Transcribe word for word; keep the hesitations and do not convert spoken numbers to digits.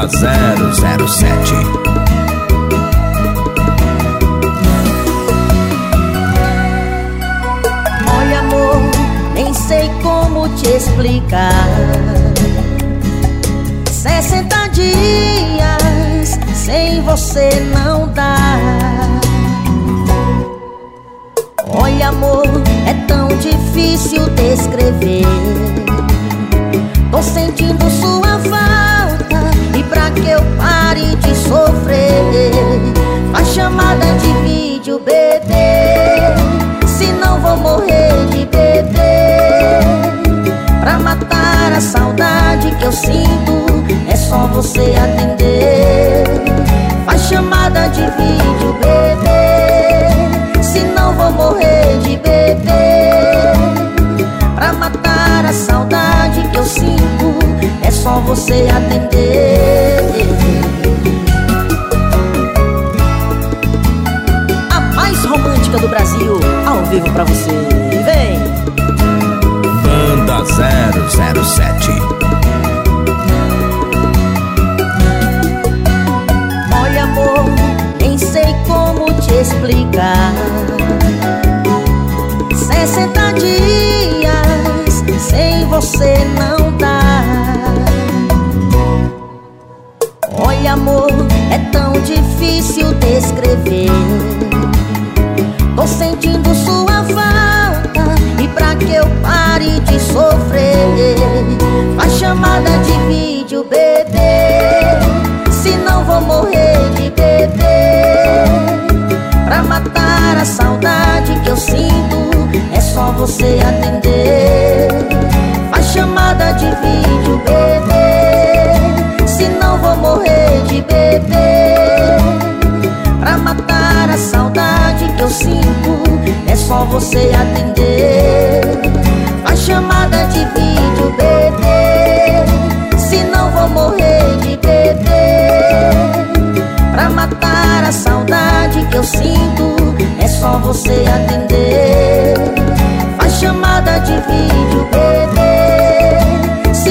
Banda zero zero sete. Olha, amor, nem sei como te explicar. Sessenta dias sem você não dá. Olha, amor, é tão difícil descrever. Tô sentindo sua falta, e pra que eu pare de sofrer, faz chamada de vídeo, bebê, senão vou morrer de beber. Pra matar a saudade que eu sinto, é só você atender. Faz chamada de vídeo, bebê, senão vou morrer de beber. Pra matar a saudade que eu sinto, é só você atender. A mais romântica do Brasil, ao vivo pra você. Vem! Banda zero zero sete. Olha, amor, nem sei como te explicar. Sessenta dias sem você não dá. Olha, amor, é tão difícil descrever. Tô sentindo sua falta, e pra que eu pare de sofrer, faz chamada de vídeo, bebê, senão vou morrer de beber. Pra matar a saudade que eu sinto, é só você atender. Faz chamada de vídeo, bebê, senão vou morrer de beber. Pra matar a saudade que eu sinto, é só você atender. Faz chamada de vídeo, bebê, senão vou morrer de beber. Pra matar a saudade que eu sinto, é só você atender. Faz chamada de vídeo, bebê,